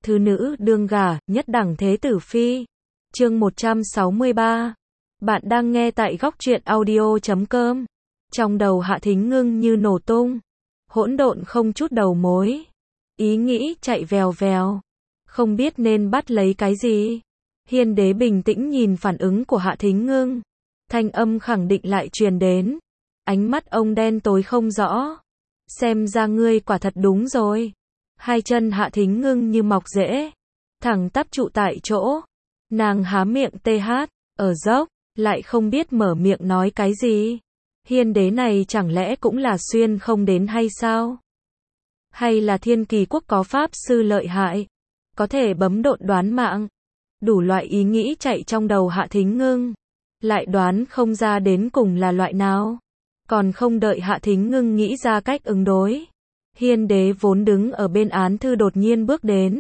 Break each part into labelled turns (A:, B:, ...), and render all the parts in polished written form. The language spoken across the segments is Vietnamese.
A: Thứ nữ đương gả, nhất đẳng thế tử phi. Chương 163. Bạn đang nghe tại góc truyện audio.com. Trong đầu Hạ Thính Ngưng như nổ tung, hỗn độn không chút đầu mối. Ý nghĩ chạy vèo vèo, không biết nên bắt lấy cái gì. Hiên đế bình tĩnh nhìn phản ứng của Hạ Thính Ngưng. Thanh âm khẳng định lại truyền đến. Ánh mắt ông đen tối không rõ. Xem ra ngươi quả thật đúng rồi. Hai chân Hạ Thính Ngưng như mọc rễ, thẳng tắp trụ tại chỗ. Nàng há miệng tê hát, ở dốc, lại không biết mở miệng nói cái gì. Hiên đế này chẳng lẽ cũng là xuyên không đến hay sao? Hay là Thiên Kỳ quốc có pháp sư lợi hại, có thể bấm độn đoán mạng? Đủ loại ý nghĩ chạy trong đầu Hạ Thính Ngưng, lại đoán không ra đến cùng là loại nào. Còn không đợi Hạ Thính Ngưng nghĩ ra cách ứng đối, Hiên đế vốn đứng ở bên án thư đột nhiên bước đến.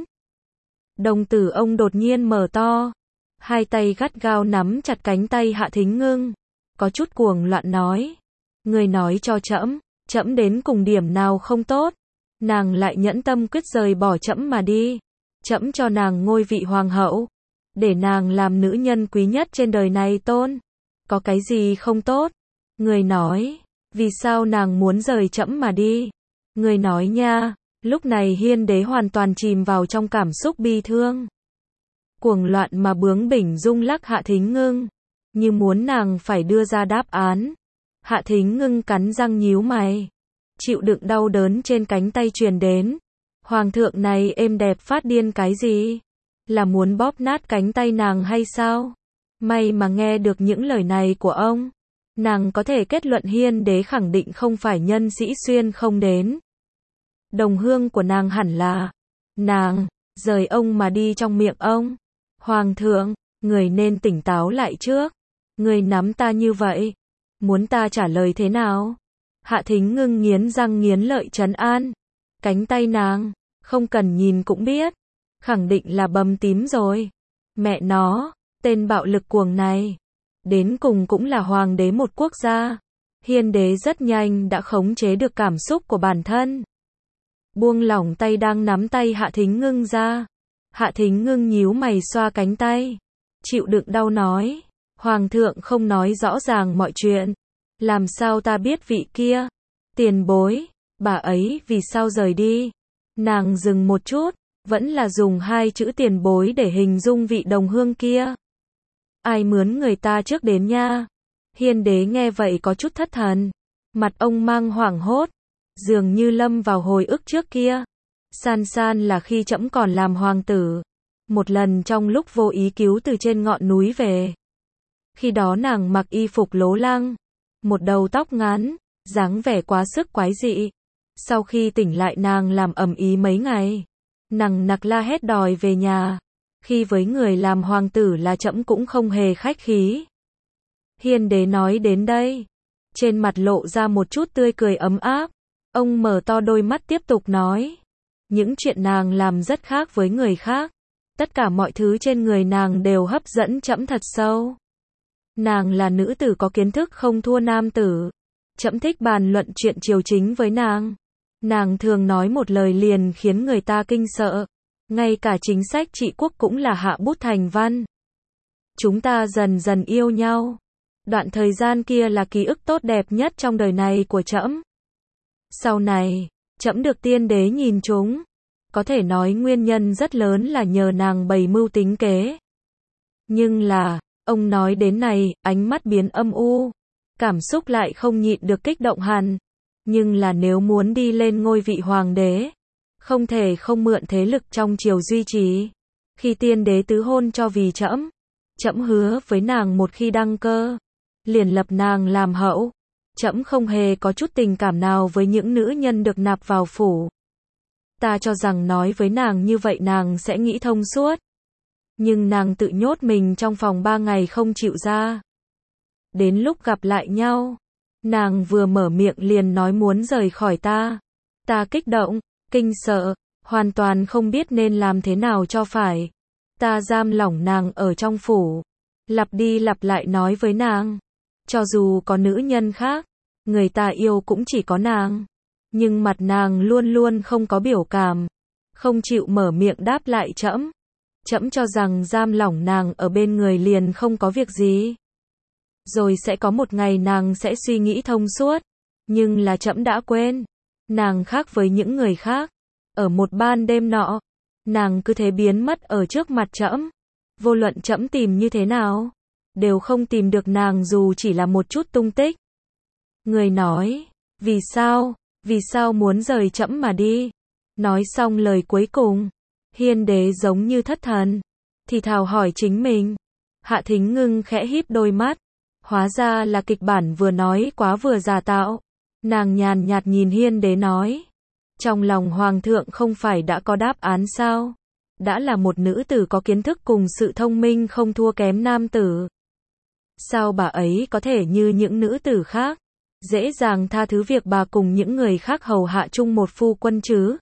A: Đồng tử ông đột nhiên mở to, hai tay gắt gao nắm chặt cánh tay Hạ Thính Ngưng, có chút cuồng loạn nói: "Người nói cho trẫm, trẫm đến cùng điểm nào không tốt, nàng lại nhẫn tâm quyết rời bỏ trẫm mà đi. Trẫm cho nàng ngôi vị hoàng hậu, để nàng làm nữ nhân quý nhất trên đời này tôn. Có cái gì không tốt? Người nói, vì sao nàng muốn rời trẫm mà đi? Người nói nha." Lúc này Hiên đế hoàn toàn chìm vào trong cảm xúc bi thương. Cuồng loạn mà bướng bỉnh rung lắc Hạ Thính Ngưng, như muốn nàng phải đưa ra đáp án. Hạ Thính Ngưng cắn răng nhíu mày, chịu đựng đau đớn trên cánh tay truyền đến. Hoàng thượng này êm đẹp phát điên cái gì? Là muốn bóp nát cánh tay nàng hay sao? May mà nghe được những lời này của ông, nàng có thể kết luận Hiên đế khẳng định không phải nhân sĩ xuyên không đến. Đồng hương của nàng hẳn là nàng, rời ông mà đi trong miệng ông. Hoàng thượng, người nên tỉnh táo lại trước. Người nắm ta như vậy, muốn ta trả lời thế nào? Hạ Thính Ngưng nghiến răng nghiến lợi trấn an. Cánh tay nàng, không cần nhìn cũng biết, khẳng định là bầm tím rồi. Mẹ nó, tên bạo lực cuồng này, đến cùng cũng là hoàng đế một quốc gia. Hiên đế rất nhanh đã khống chế được cảm xúc của bản thân, buông lỏng tay đang nắm tay Hạ Thính Ngưng ra. Hạ Thính Ngưng nhíu mày xoa cánh tay, chịu đựng đau nói: "Hoàng thượng không nói rõ ràng mọi chuyện, làm sao ta biết vị kia tiền bối, bà ấy vì sao rời đi?" Nàng dừng một chút, vẫn là dùng hai chữ tiền bối để hình dung vị đồng hương kia. Ai mướn người ta trước đến nha? Hiên đế nghe vậy có chút thất thần, mặt ông mang hoảng hốt, dường như lâm vào hồi ức trước kia. San San là khi trẫm còn làm hoàng tử, một lần trong lúc vô ý cứu từ trên ngọn núi về. Khi đó nàng mặc y phục lố lăng, một đầu tóc ngắn, dáng vẻ quá sức quái dị. Sau khi tỉnh lại nàng làm ầm ĩ mấy ngày, nằng nặc la hét đòi về nhà. Khi với người làm hoàng tử là trẫm cũng không hề khách khí. Hiên đế nói đến đây, trên mặt lộ ra một chút tươi cười ấm áp. Ông mở to đôi mắt tiếp tục nói: "Những chuyện nàng làm rất khác với người khác. Tất cả mọi thứ trên người nàng đều hấp dẫn trẫm thật sâu. Nàng là nữ tử có kiến thức không thua nam tử. Trẫm thích bàn luận chuyện triều chính với nàng. Nàng thường nói một lời liền khiến người ta kinh sợ. Ngay cả chính sách trị quốc cũng là hạ bút thành văn. Chúng ta dần dần yêu nhau. Đoạn thời gian kia là ký ức tốt đẹp nhất trong đời này của trẫm. Sau này, trẫm được tiên đế nhìn trúng. Có thể nói nguyên nhân rất lớn là nhờ nàng bày mưu tính kế. Nhưng là..." Ông nói đến này, ánh mắt biến âm u, cảm xúc lại không nhịn được kích động hẳn. "Nhưng là nếu muốn đi lên ngôi vị hoàng đế, không thể không mượn thế lực trong triều duy trì. Khi tiên đế tứ hôn cho vì trẫm, trẫm hứa với nàng một khi đăng cơ, liền lập nàng làm hậu. Trẫm không hề có chút tình cảm nào với những nữ nhân được nạp vào phủ. Ta cho rằng nói với nàng như vậy nàng sẽ nghĩ thông suốt. Nhưng nàng tự nhốt mình trong phòng 3 ngày không chịu ra. Đến lúc gặp lại nhau, nàng vừa mở miệng liền nói muốn rời khỏi ta. Ta kích động, kinh sợ, hoàn toàn không biết nên làm thế nào cho phải. Ta giam lỏng nàng ở trong phủ, lặp đi lặp lại nói với nàng, cho dù có nữ nhân khác, người ta yêu cũng chỉ có nàng. Nhưng mặt nàng luôn luôn không có biểu cảm, không chịu mở miệng đáp lại trẫm. Trẫm cho rằng giam lỏng nàng ở bên người liền không có việc gì. Rồi sẽ có một ngày nàng sẽ suy nghĩ thông suốt. Nhưng là trẫm đã quên. Nàng khác với những người khác. Ở một ban đêm nọ, nàng cứ thế biến mất ở trước mặt trẫm. Vô luận trẫm tìm như thế nào, đều không tìm được nàng dù chỉ là một chút tung tích. Người nói, vì sao muốn rời trẫm mà đi? Nói xong lời cuối cùng, Hiên đế giống như thất thần, thì thào hỏi chính mình. Hạ Thính Ngưng khẽ híp đôi mắt, hóa ra là kịch bản vừa nói quá vừa giả tạo. Nàng nhàn nhạt nhìn Hiên đế nói, trong lòng hoàng thượng không phải đã có đáp án sao? Đã là một nữ tử có kiến thức cùng sự thông minh không thua kém nam tử. Sao bà ấy có thể như những nữ tử khác, dễ dàng tha thứ việc bà cùng những người khác hầu hạ chung một phu quân chứ?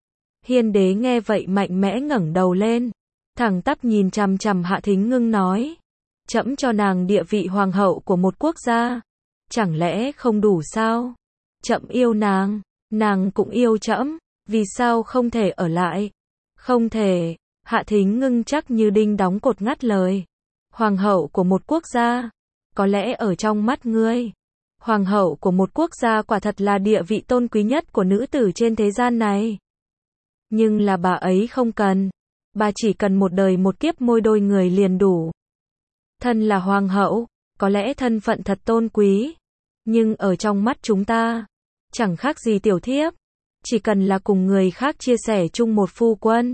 A: Hiên đế nghe vậy mạnh mẽ ngẩng đầu lên, thẳng tắp nhìn chằm chằm Hạ Thính Ngưng nói, trẫm cho nàng địa vị hoàng hậu của một quốc gia, chẳng lẽ không đủ sao? Trẫm yêu nàng, nàng cũng yêu trẫm, vì sao không thể ở lại? Không thể. Hạ Thính Ngưng chắc như đinh đóng cột ngắt lời. Hoàng hậu của một quốc gia, có lẽ ở trong mắt ngươi, hoàng hậu của một quốc gia quả thật là địa vị tôn quý nhất của nữ tử trên thế gian này. Nhưng là bà ấy không cần. Bà chỉ cần một đời một kiếp môi đôi người liền đủ. Thân là hoàng hậu, có lẽ thân phận thật tôn quý, nhưng ở trong mắt chúng ta, chẳng khác gì tiểu thiếp. Chỉ cần là cùng người khác chia sẻ chung một phu quân.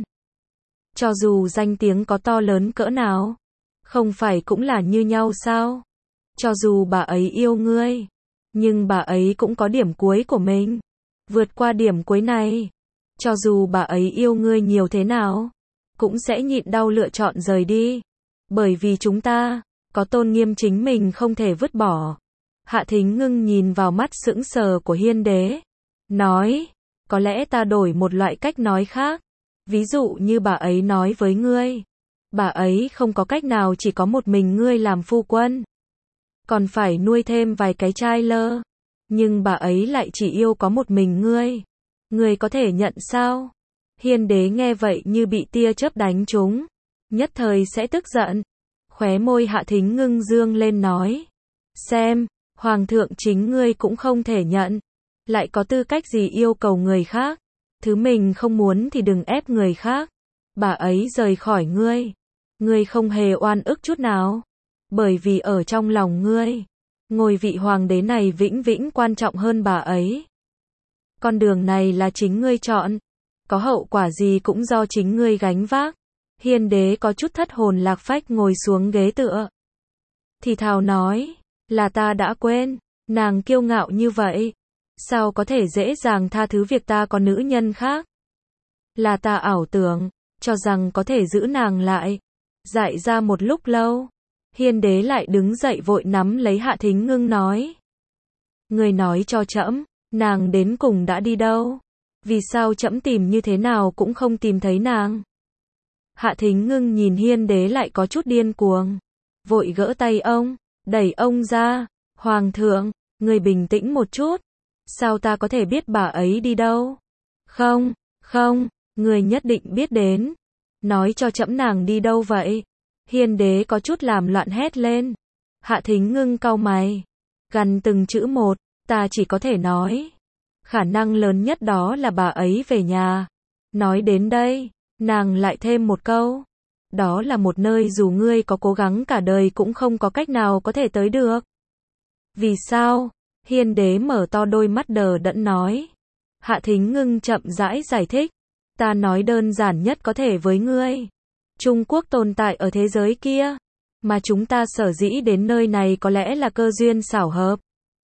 A: Cho dù danh tiếng có to lớn cỡ nào, không phải cũng là như nhau sao? Cho dù bà ấy yêu ngươi, nhưng bà ấy cũng có điểm cuối của mình. Vượt qua điểm cuối này, cho dù bà ấy yêu ngươi nhiều thế nào, cũng sẽ nhịn đau lựa chọn rời đi. Bởi vì chúng ta, có tôn nghiêm chính mình không thể vứt bỏ. Hạ Thính Ngưng nhìn vào mắt sững sờ của Hiên đế, nói, có lẽ ta đổi một loại cách nói khác. Ví dụ như bà ấy nói với ngươi, bà ấy không có cách nào chỉ có một mình ngươi làm phu quân, còn phải nuôi thêm vài cái trai lơ. Nhưng bà ấy lại chỉ yêu có một mình ngươi. Ngươi có thể nhận sao? Hiên đế nghe vậy như bị tia chớp đánh trúng, nhất thời sẽ tức giận. Khóe môi Hạ Thính Ngưng dương lên nói, xem, hoàng thượng chính ngươi cũng không thể nhận, lại có tư cách gì yêu cầu người khác? Thứ mình không muốn thì đừng ép người khác. Bà ấy rời khỏi ngươi, ngươi không hề oan ức chút nào, bởi vì ở trong lòng ngươi, ngôi vị hoàng đế này vĩnh viễn quan trọng hơn bà ấy. Con đường này là chính ngươi chọn, có hậu quả gì cũng do chính ngươi gánh vác. Hiên đế có chút thất hồn lạc phách ngồi xuống ghế tựa, thì thào nói, là ta đã quên. Nàng kiêu ngạo như vậy, sao có thể dễ dàng tha thứ việc ta có nữ nhân khác? Là ta ảo tưởng, cho rằng có thể giữ nàng lại. Dại ra một lúc lâu, Hiên đế lại đứng dậy vội nắm lấy Hạ Thính Ngưng nói, người nói cho trẫm, nàng đến cùng đã đi đâu? Vì sao trẫm tìm như thế nào cũng không tìm thấy nàng? Hạ Thính Ngưng nhìn Hiên đế lại có chút điên cuồng, vội gỡ tay ông, đẩy ông ra. Hoàng thượng, người bình tĩnh một chút. Sao ta có thể biết bà ấy đi đâu? Không, người nhất định biết đến. Nói cho trẫm nàng đi đâu vậy? Hiên đế có chút làm loạn hét lên. Hạ Thính Ngưng cau mày, gằn từng chữ một, ta chỉ có thể nói, khả năng lớn nhất đó là bà ấy về nhà. Nói đến đây, nàng lại thêm một câu, đó là một nơi dù ngươi có cố gắng cả đời cũng không có cách nào có thể tới được. Vì sao? Hiên đế mở to đôi mắt đờ đẫn nói. Hạ Thính Ngưng chậm rãi giải thích, ta nói đơn giản nhất có thể với ngươi. Trung Quốc tồn tại ở thế giới kia, mà chúng ta sở dĩ đến nơi này có lẽ là cơ duyên xảo hợp.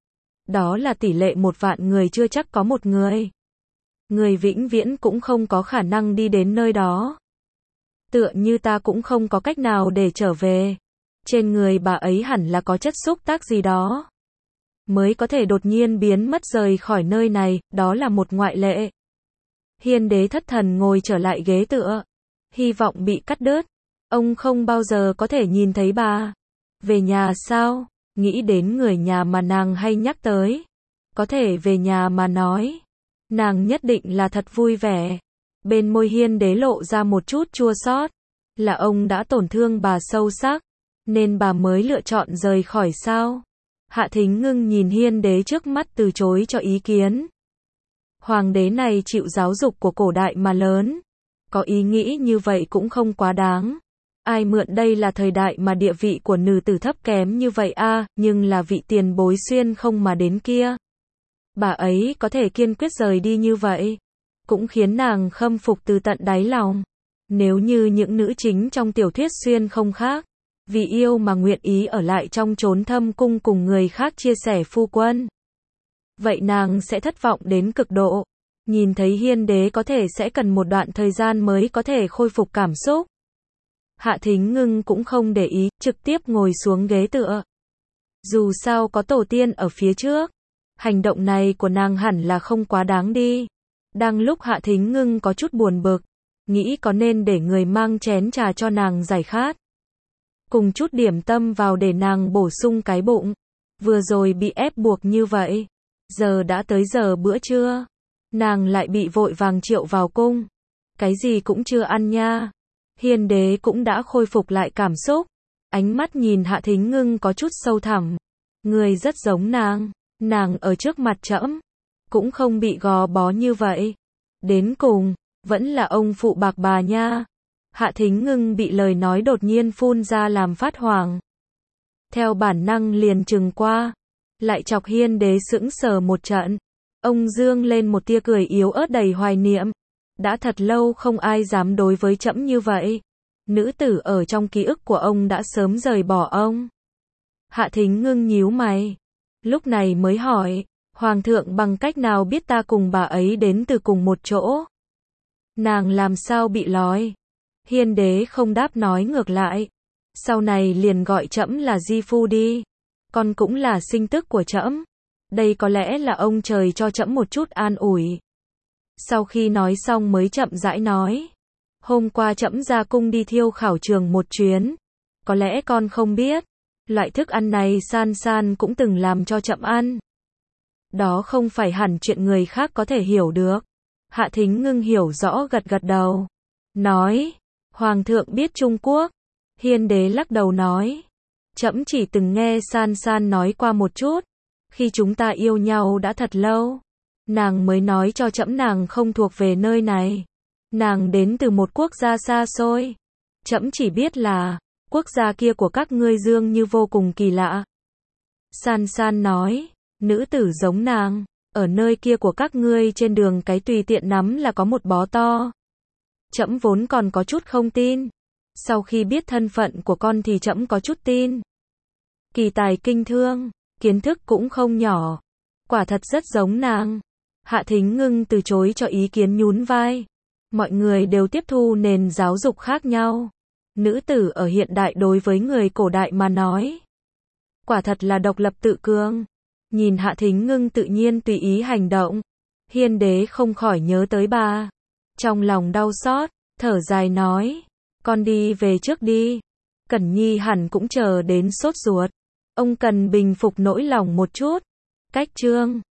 A: Đó là tỷ lệ 1.000.000 người chưa chắc có một người. Người vĩnh viễn cũng không có khả năng đi đến nơi đó. Tựa như ta cũng không có cách nào để trở về. Trên người bà ấy hẳn là có chất xúc tác gì đó, mới có thể đột nhiên biến mất rời khỏi nơi này, đó là một ngoại lệ. Hiên đế thất thần ngồi trở lại ghế tựa, hy vọng bị cắt đứt. Ông không bao giờ có thể nhìn thấy bà. Về nhà sao? Nghĩ đến người nhà mà nàng hay nhắc tới. Có thể về nhà mà nói, nàng nhất định là thật vui vẻ. Bên môi Hiên Đế lộ ra một chút chua xót. Là ông đã tổn thương bà sâu sắc, nên bà mới lựa chọn rời khỏi sao? Hạ Thính Ngưng nhìn Hiên Đế trước mắt từ chối cho ý kiến. Hoàng đế này chịu giáo dục của cổ đại mà lớn. Có ý nghĩ như vậy cũng không quá đáng. Ai mượn đây là thời đại mà địa vị của nữ tử thấp kém như vậy nhưng là vị tiền bối xuyên không mà đến kia. Bà ấy có thể kiên quyết rời đi như vậy, cũng khiến nàng khâm phục từ tận đáy lòng. Nếu như những nữ chính trong tiểu thuyết xuyên không khác, vì yêu mà nguyện ý ở lại trong chốn thâm cung cùng người khác chia sẻ phu quân, vậy nàng sẽ thất vọng đến cực độ. Nhìn thấy Hiên Đế có thể sẽ cần một đoạn thời gian mới có thể khôi phục cảm xúc, Hạ Thính Ngưng cũng không để ý, trực tiếp ngồi xuống ghế tựa. Dù sao có tổ tiên ở phía trước, hành động này của nàng hẳn là không quá đáng đi. Đang lúc Hạ Thính Ngưng có chút buồn bực, nghĩ có nên để người mang chén trà cho nàng giải khát, cùng chút điểm tâm vào để nàng bổ sung cái bụng. Vừa rồi bị ép buộc như vậy, giờ đã tới giờ bữa trưa, nàng lại bị vội vàng triệu vào cung. Cái gì cũng chưa ăn nha. Hiên Đế cũng đã khôi phục lại cảm xúc, ánh mắt nhìn Hạ Thính Ngưng có chút sâu thẳm. Người rất giống nàng ở trước mặt trẫm cũng không bị gò bó như vậy. Đến cùng, vẫn là ông phụ bạc bà nha. Hạ Thính Ngưng bị lời nói đột nhiên phun ra làm phát hoảng. Theo bản năng liền trừng qua, lại chọc Hiên Đế sững sờ một trận. Ông dương lên một tia cười yếu ớt đầy hoài niệm. Đã thật lâu không ai dám đối với trẫm như vậy. Nữ tử ở trong ký ức của ông đã sớm rời bỏ ông. Hạ Thính Ngưng nhíu mày, lúc này mới hỏi, Hoàng thượng bằng cách nào biết ta cùng bà ấy đến từ cùng một chỗ? Nàng làm sao bị lói? Hiên Đế không đáp, nói ngược lại, sau này liền gọi trẫm là di phu đi, con cũng là sinh tức của trẫm. Đây có lẽ là ông trời cho trẫm một chút an ủi. Sau khi nói xong mới chậm rãi nói, hôm qua trẫm ra cung đi thiêu khảo trường một chuyến, có lẽ con không biết, loại thức ăn này San San cũng từng làm cho trẫm ăn. Đó không phải hẳn chuyện người khác có thể hiểu được. Hạ Thính Ngưng hiểu rõ, gật gật đầu, nói, Hoàng thượng biết Trung Quốc. Hiên Đế lắc đầu nói, trẫm chỉ từng nghe San San nói qua một chút, khi chúng ta yêu nhau đã thật lâu, nàng mới nói cho trẫm nàng không thuộc về nơi này, nàng đến từ một quốc gia xa xôi. Trẫm chỉ biết là quốc gia kia của các ngươi dường như vô cùng kỳ lạ. San San nói, nữ tử giống nàng, ở nơi kia của các ngươi trên đường cái tùy tiện nắm là có một bó to. Trẫm vốn còn có chút không tin, sau khi biết thân phận của con thì trẫm có chút tin. Kỳ tài kinh thương, kiến thức cũng không nhỏ, quả thật rất giống nàng. Hạ Thính Ngưng từ chối cho ý kiến, nhún vai. Mọi người đều tiếp thu nền giáo dục khác nhau. Nữ tử ở hiện đại đối với người cổ đại mà nói, quả thật là độc lập tự cường. Nhìn Hạ Thính Ngưng tự nhiên tùy ý hành động, Hiên Đế không khỏi nhớ tới bà. Trong lòng đau xót, thở dài nói, con đi về trước đi. Cẩn Nhi hẳn cũng chờ đến sốt ruột. Ông cần bình phục nỗi lòng một chút. Cách chương